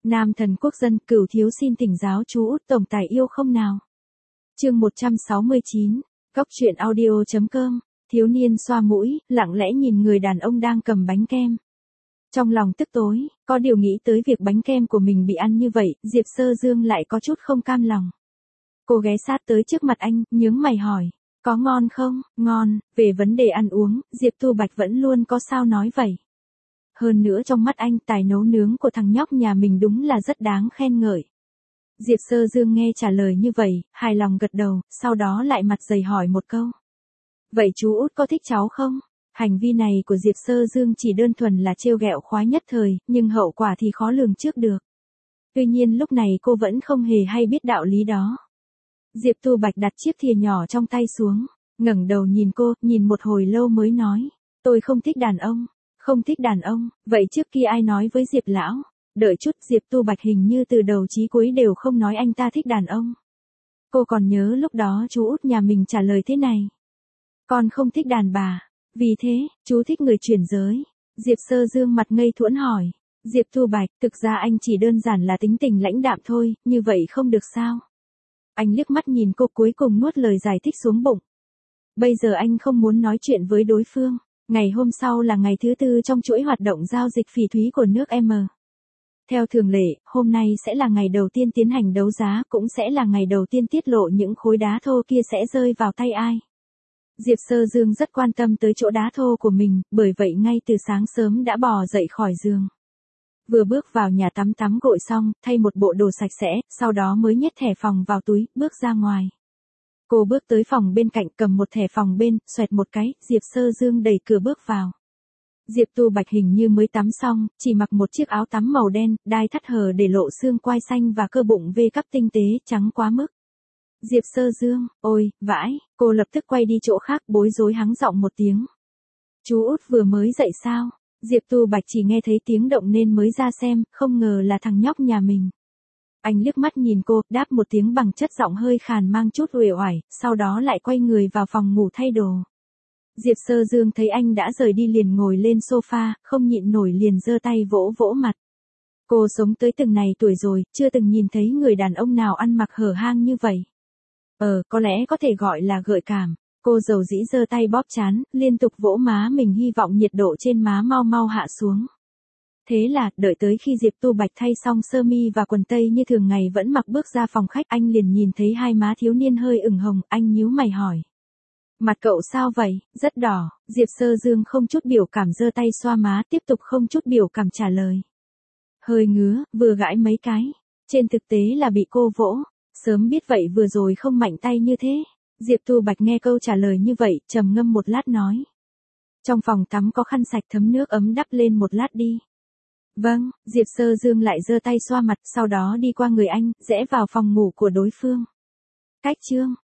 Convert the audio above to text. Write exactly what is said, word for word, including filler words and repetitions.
Nam thần quốc dân, Cửu thiếu xin thỉnh giáo chú Út tổng tài yêu không nào. Chương một trăm sáu mươi chín, Góc truyện audio chấm com. Thiếu niên xoa mũi, lặng lẽ nhìn người đàn ông đang cầm bánh kem. Trong lòng tức tối, có điều nghĩ tới việc bánh kem của mình bị ăn như vậy, Diệp Sơ Dương lại có chút không cam lòng. Cô ghé sát tới trước mặt anh, nhướng mày hỏi, có ngon không? Ngon. Về vấn đề ăn uống, Diệp Tu Bạch vẫn luôn có sao nói vậy. Hơn nữa trong mắt anh, tài nấu nướng của thằng nhóc nhà mình đúng là rất đáng khen ngợi. Diệp Sơ Dương nghe trả lời như vậy, hài lòng gật đầu, sau đó lại mặt dày hỏi một câu. Vậy chú Út có thích cháu không? Hành vi này của Diệp Sơ Dương chỉ đơn thuần là trêu ghẹo khoái nhất thời, nhưng hậu quả thì khó lường trước được. Tuy nhiên lúc này cô vẫn không hề hay biết đạo lý đó. Diệp Tu Bạch đặt chiếc thìa nhỏ trong tay xuống, ngẩng đầu nhìn cô, nhìn một hồi lâu mới nói, tôi không thích đàn ông. Không thích đàn ông, vậy trước kia ai nói với Diệp lão? Đợi chút, Diệp Tu Bạch hình như từ đầu chí cuối đều không nói anh ta thích đàn ông. Cô còn nhớ lúc đó chú Út nhà mình trả lời thế này. Con không thích đàn bà, vì thế, chú thích người chuyển giới. Diệp Sơ Dương mặt ngây thuẫn hỏi. Diệp Tu Bạch, thực ra anh chỉ đơn giản là tính tình lãnh đạm thôi, như vậy không được sao? Anh liếc mắt nhìn cô cuối cùng nuốt lời giải thích xuống bụng. Bây giờ anh không muốn nói chuyện với đối phương. Ngày hôm sau là ngày thứ tư trong chuỗi hoạt động giao dịch phỉ thúy của nước M. Theo thường lệ, hôm nay sẽ là ngày đầu tiên tiến hành đấu giá, cũng sẽ là ngày đầu tiên tiết lộ những khối đá thô kia sẽ rơi vào tay ai. Diệp Sơ Dương rất quan tâm tới chỗ đá thô của mình, bởi vậy ngay từ sáng sớm đã bò dậy khỏi giường. Vừa bước vào nhà tắm tắm gội xong, thay một bộ đồ sạch sẽ, sau đó mới nhét thẻ phòng vào túi, bước ra ngoài. Cô bước tới phòng bên cạnh cầm một thẻ phòng bên, xoẹt một cái, Diệp Sơ Dương đẩy cửa bước vào. Diệp Tu Bạch hình như mới tắm xong, chỉ mặc một chiếc áo tắm màu đen, đai thắt hở để lộ xương quai xanh và cơ bụng V cắp tinh tế, trắng quá mức. Diệp Sơ Dương, ôi, vãi, cô lập tức quay đi chỗ khác bối rối hắng giọng một tiếng. Chú Út vừa mới dậy sao? Diệp Tu Bạch chỉ nghe thấy tiếng động nên mới ra xem, không ngờ là thằng nhóc nhà mình. Anh liếc mắt nhìn cô, đáp một tiếng bằng chất giọng hơi khàn mang chút uể oải, sau đó lại quay người vào phòng ngủ thay đồ. Diệp Sơ Dương thấy anh đã rời đi liền ngồi lên sofa, không nhịn nổi liền giơ tay vỗ vỗ mặt. Cô sống tới từng này tuổi rồi, chưa từng nhìn thấy người đàn ông nào ăn mặc hở hang như vậy. Ờ, có lẽ có thể gọi là gợi cảm. Cô dầu dĩ giơ tay bóp trán, liên tục vỗ má mình hy vọng nhiệt độ trên má mau mau hạ xuống. Thế là, đợi tới khi Diệp Tu Bạch thay xong sơ mi và quần tây như thường ngày vẫn mặc bước ra phòng khách, anh liền nhìn thấy hai má thiếu niên hơi ửng hồng, anh nhíu mày hỏi. Mặt cậu sao vậy, rất đỏ. Diệp Sơ Dương không chút biểu cảm giơ tay xoa má, tiếp tục không chút biểu cảm trả lời. Hơi ngứa, vừa gãi mấy cái. Trên thực tế là bị cô vỗ. Sớm biết vậy vừa rồi không mạnh tay như thế. Diệp Tu Bạch nghe câu trả lời như vậy, trầm ngâm một lát nói. Trong phòng tắm có khăn sạch thấm nước ấm đắp lên một lát đi. Vâng, Diệp Sơ Dương lại giơ tay xoa mặt, sau đó đi qua người anh, rẽ vào phòng ngủ của đối phương. Cách chương